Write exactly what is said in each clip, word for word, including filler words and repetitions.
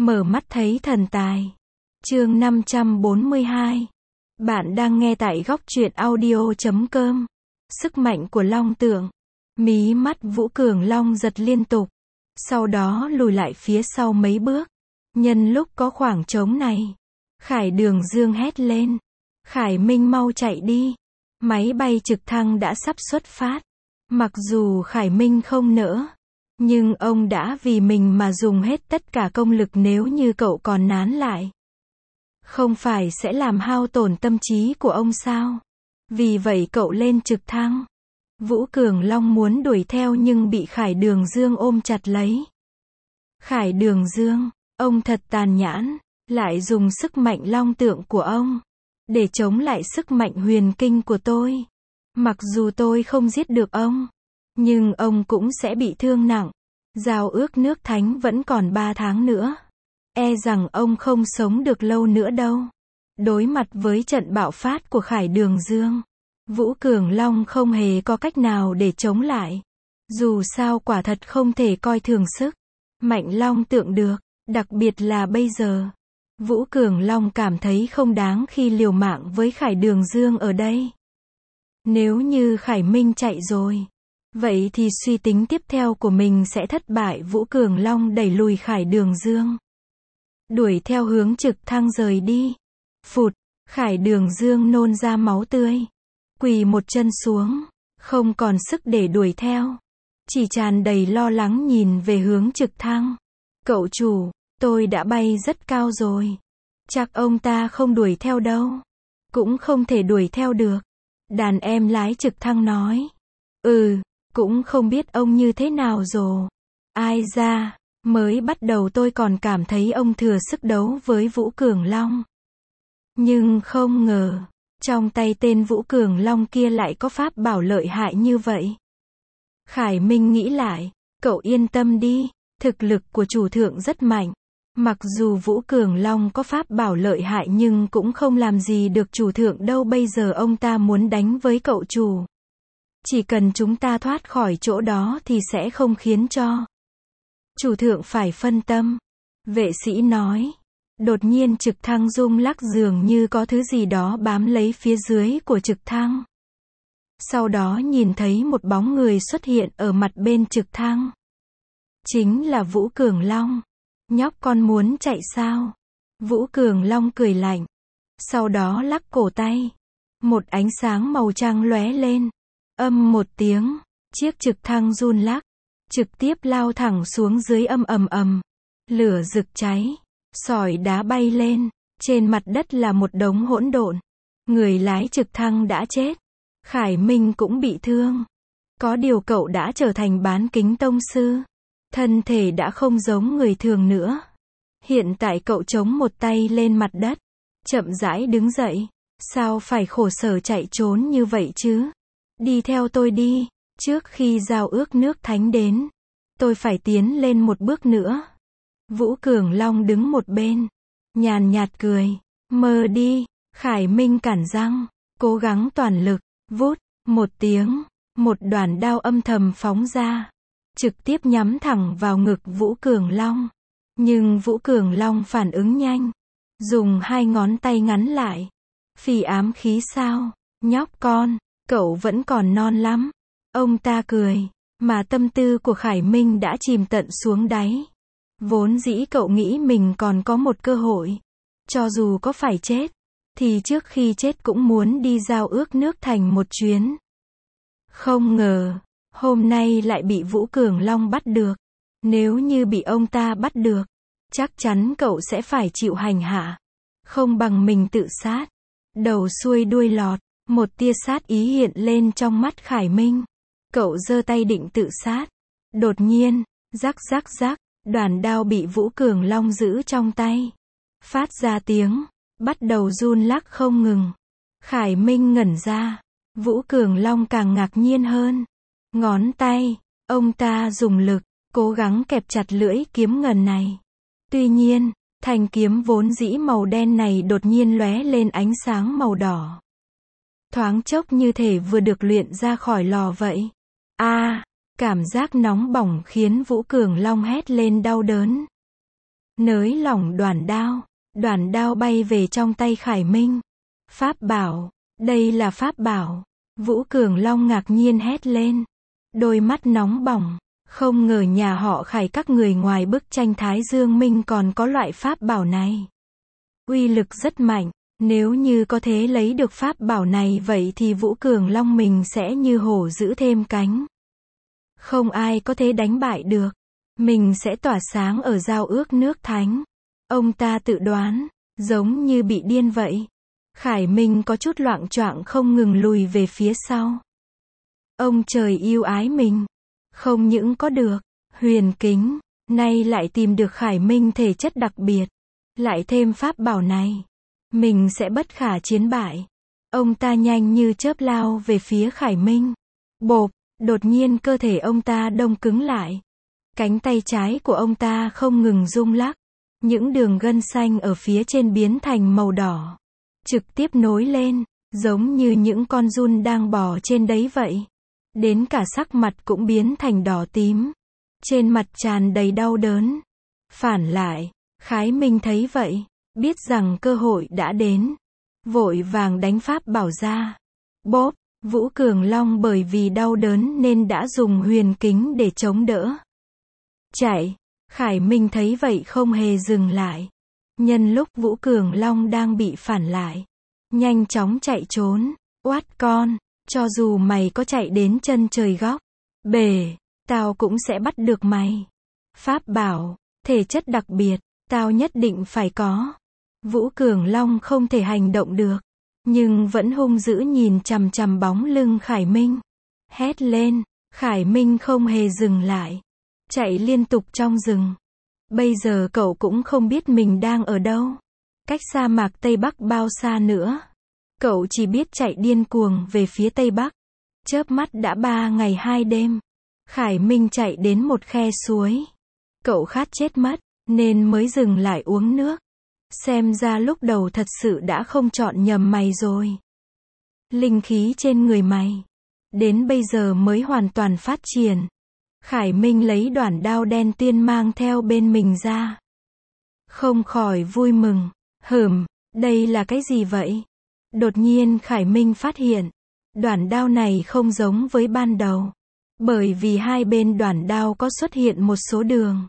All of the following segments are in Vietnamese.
Mở mắt thấy thần tài. Chương năm trăm bốn mươi hai. Bạn đang nghe tại góc truyện audio chấm com. Sức mạnh của long tượng. Mí mắt Vũ Cường Long giật liên tục. Sau đó lùi lại phía sau mấy bước. Nhân lúc có khoảng trống này, Khải Đường Dương hét lên. Khải Minh mau chạy đi. Máy bay trực thăng đã sắp xuất phát. Mặc dù Khải Minh không nỡ, nhưng ông đã vì mình mà dùng hết tất cả công lực, nếu như cậu còn nán lại, không phải sẽ làm hao tổn tâm trí của ông sao? Vì vậy cậu lên trực thăng. Vũ Cường Long muốn đuổi theo nhưng bị Khải Đường Dương ôm chặt lấy. Khải Đường Dương, ông thật tàn nhẫn, lại dùng sức mạnh long tượng của ông để chống lại sức mạnh huyền kinh của tôi. Mặc dù tôi không giết được ông, nhưng ông cũng sẽ bị thương nặng. Giao ước nước thánh vẫn còn ba tháng nữa. E rằng ông không sống được lâu nữa đâu. Đối mặt với trận bạo phát của Khải Đường Dương, Vũ Cường Long không hề có cách nào để chống lại. Dù sao quả thật không thể coi thường sức mạnh long tượng được. Đặc biệt là bây giờ, Vũ Cường Long cảm thấy không đáng khi liều mạng với Khải Đường Dương ở đây. Nếu như Khải Minh chạy rồi, vậy thì suy tính tiếp theo của mình sẽ thất bại. Vũ Cường Long đẩy lùi Khải Đường Dương, đuổi theo hướng trực thăng rời đi. Phụt, Khải Đường Dương nôn ra máu tươi, quỳ một chân xuống, không còn sức để đuổi theo, chỉ tràn đầy lo lắng nhìn về hướng trực thăng. Cậu chủ, tôi đã bay rất cao rồi, chắc ông ta không đuổi theo đâu. Cũng không thể đuổi theo được. Đàn em lái trực thăng nói. Ừ, cũng không biết ông như thế nào rồi. Ai ra, mới bắt đầu tôi còn cảm thấy ông thừa sức đấu với Vũ Cường Long. Nhưng không ngờ, trong tay tên Vũ Cường Long kia lại có pháp bảo lợi hại như vậy. Khải Minh nghĩ lại, cậu yên tâm đi, thực lực của chủ thượng rất mạnh. Mặc dù Vũ Cường Long có pháp bảo lợi hại nhưng cũng không làm gì được chủ thượng đâu. Bây giờ ông ta muốn đánh với cậu chủ. Chỉ cần chúng ta thoát khỏi chỗ đó thì sẽ không khiến cho chủ thượng phải phân tâm. Vệ sĩ nói. Đột nhiên trực thăng rung lắc, dường như có thứ gì đó bám lấy phía dưới của trực thăng. Sau đó nhìn thấy một bóng người xuất hiện ở mặt bên trực thăng. Chính là Vũ Cường Long. Nhóc con muốn chạy sao? Vũ Cường Long cười lạnh. Sau đó lắc cổ tay. Một ánh sáng màu trắng lóe lên. Âm một tiếng, chiếc trực thăng run lắc, trực tiếp lao thẳng xuống dưới. Âm ầm ầm. Lửa rực cháy, sỏi đá bay lên, trên mặt đất là một đống hỗn độn. Người lái trực thăng đã chết. Khải Minh cũng bị thương. Có điều cậu đã trở thành bán kính tông sư. Thân thể đã không giống người thường nữa. Hiện tại cậu chống một tay lên mặt đất, chậm rãi đứng dậy. Sao phải khổ sở chạy trốn như vậy chứ? Đi theo tôi đi, trước khi giao ước nước thánh đến, tôi phải tiến lên một bước nữa. Vũ Cường Long đứng một bên, nhàn nhạt cười. Mơ đi. Khải Minh cản răng, cố gắng toàn lực. Vút, một tiếng, một đoàn đao âm thầm phóng ra, trực tiếp nhắm thẳng vào ngực Vũ Cường Long. Nhưng Vũ Cường Long phản ứng nhanh, dùng hai ngón tay ngắn lại. Phì ám khí sao? Nhóc con, cậu vẫn còn non lắm. Ông ta cười, mà tâm tư của Khải Minh đã chìm tận xuống đáy. Vốn dĩ cậu nghĩ mình còn có một cơ hội. Cho dù có phải chết, thì trước khi chết cũng muốn đi giao ước nước thành một chuyến. Không ngờ, hôm nay lại bị Vũ Cường Long bắt được. Nếu như bị ông ta bắt được, chắc chắn cậu sẽ phải chịu hành hạ. Không bằng mình tự sát. Đầu xuôi đuôi lọt, một tia sát ý hiện lên trong mắt Khải Minh. Cậu giơ tay định tự sát. Đột nhiên, rắc rắc rắc, đoàn đao bị Vũ Cường Long giữ trong tay, phát ra tiếng, bắt đầu run lắc không ngừng. Khải Minh ngẩn ra. Vũ Cường Long càng ngạc nhiên hơn. Ngón tay, ông ta dùng lực, cố gắng kẹp chặt lưỡi kiếm ngần này. Tuy nhiên, thanh kiếm vốn dĩ màu đen này đột nhiên lóe lên ánh sáng màu đỏ. Thoáng chốc như thể vừa được luyện ra khỏi lò vậy. A, à, cảm giác nóng bỏng khiến Vũ Cường Long hét lên đau đớn. nới lỏng đoản đao. Đoản đao bay về trong tay Khải Minh. Pháp bảo, đây là pháp bảo. Vũ Cường Long ngạc nhiên hét lên. Đôi mắt nóng bỏng, không ngờ nhà họ Khải các người ngoài bức tranh Thái Dương Minh còn có loại pháp bảo này. Uy lực rất mạnh, nếu như có thể lấy được pháp bảo này vậy thì Vũ Cường Long mình sẽ như hổ giữ thêm cánh. Không ai có thể đánh bại được. Mình sẽ tỏa sáng ở giao ước nước thánh. Ông ta tự đoán, giống như bị điên vậy. Khải Minh có chút loạng choạng không ngừng lùi về phía sau. Ông trời yêu ái mình. Không những có được huyền kính, nay lại tìm được Khải Minh thể chất đặc biệt. Lại thêm pháp bảo này. Mình sẽ bất khả chiến bại. Ông ta nhanh như chớp lao về phía Khải Minh. Bộp, đột nhiên cơ thể ông ta đông cứng lại. Cánh tay trái của ông ta không ngừng rung lắc. Những đường gân xanh ở phía trên biến thành màu đỏ. Trực tiếp nối lên, giống như những con giun đang bò trên đấy vậy. Đến cả sắc mặt cũng biến thành đỏ tím. Trên mặt tràn đầy đau đớn. Phản lại, Khải Minh thấy vậy, biết rằng cơ hội đã đến. Vội vàng đánh pháp bảo ra. Bốp, Vũ Cường Long bởi vì đau đớn nên đã dùng huyền kính để chống đỡ. Chạy, Khải Minh thấy vậy không hề dừng lại. Nhân lúc Vũ Cường Long đang bị phản lại, nhanh chóng chạy trốn. Oát con, cho dù mày có chạy đến chân trời góc bể, tao cũng sẽ bắt được mày. Pháp bảo, thể chất đặc biệt, tao nhất định phải có. Vũ Cường Long không thể hành động được, nhưng vẫn hung dữ nhìn chằm chằm bóng lưng Khải Minh. Hét lên, Khải Minh không hề dừng lại. Chạy liên tục trong rừng. Bây giờ cậu cũng không biết mình đang ở đâu. Cách sa mạc Tây Bắc bao xa nữa. Cậu chỉ biết chạy điên cuồng về phía Tây Bắc. Chớp mắt đã ba ngày hai đêm. Khải Minh chạy đến một khe suối. Cậu khát chết mất, nên mới dừng lại uống nước. Xem ra lúc đầu thật sự đã không chọn nhầm mày rồi. Linh khí trên người mày, đến bây giờ mới hoàn toàn phát triển. Khải Minh lấy đoản đao đen tiên mang theo bên mình ra. Không khỏi vui mừng. Hửm, đây là cái gì vậy? Đột nhiên Khải Minh phát hiện, đoản đao này không giống với ban đầu. Bởi vì hai bên đoản đao có xuất hiện một số đường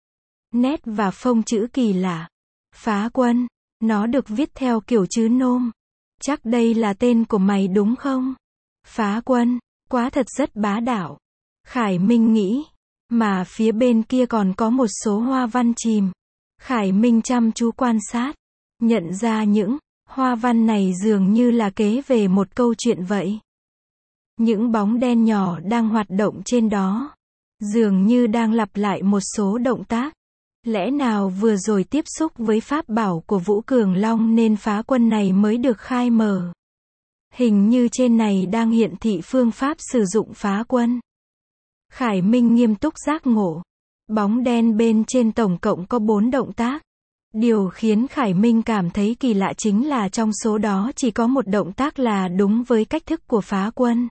nét và phông chữ kỳ lạ. Phá Quân, nó được viết theo kiểu chữ nôm. Chắc đây là tên của mày đúng không? Phá Quân, quá thật rất bá đạo. Khải Minh nghĩ, mà phía bên kia còn có một số hoa văn chìm. Khải Minh chăm chú quan sát, nhận ra những hoa văn này dường như là kể về một câu chuyện vậy. Những bóng đen nhỏ đang hoạt động trên đó, dường như đang lặp lại một số động tác. Lẽ nào vừa rồi tiếp xúc với pháp bảo của Vũ Cường Long nên Phá Quân này mới được khai mở. Hình như trên này đang hiện thị phương pháp sử dụng Phá Quân. Khải Minh nghiêm túc giác ngộ. Bóng đen bên trên tổng cộng có bốn động tác. Điều khiến Khải Minh cảm thấy kỳ lạ chính là trong số đó chỉ có một động tác là đúng với cách thức của Phá Quân.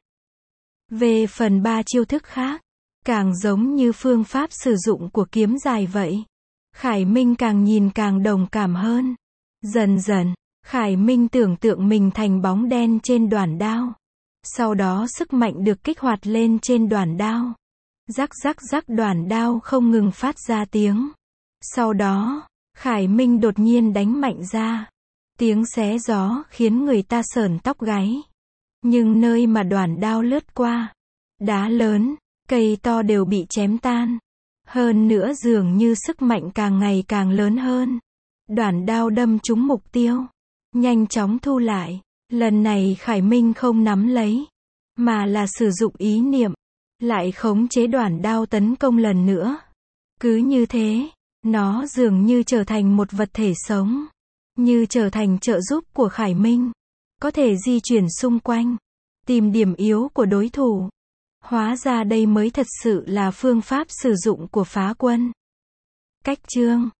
Về phần ba chiêu thức khác, càng giống như phương pháp sử dụng của kiếm dài vậy. Khải Minh càng nhìn càng đồng cảm hơn. Dần dần, Khải Minh tưởng tượng mình thành bóng đen trên đoản đao. Sau đó sức mạnh được kích hoạt lên trên đoản đao. Rắc rắc rắc đoản đao không ngừng phát ra tiếng. Sau đó, Khải Minh đột nhiên đánh mạnh ra. Tiếng xé gió khiến người ta sởn tóc gáy. Nhưng nơi mà đoản đao lướt qua, đá lớn, cây to đều bị chém tan. Hơn nữa dường như sức mạnh càng ngày càng lớn hơn. Đoản đao đâm trúng mục tiêu, nhanh chóng thu lại. Lần này Khải Minh không nắm lấy, mà là sử dụng ý niệm, lại khống chế đoản đao tấn công lần nữa. Cứ như thế, nó dường như trở thành một vật thể sống, như trở thành trợ giúp của Khải Minh, có thể di chuyển xung quanh, tìm điểm yếu của đối thủ. Hóa ra đây mới thật sự là phương pháp sử dụng của Phá Quân. Cách chương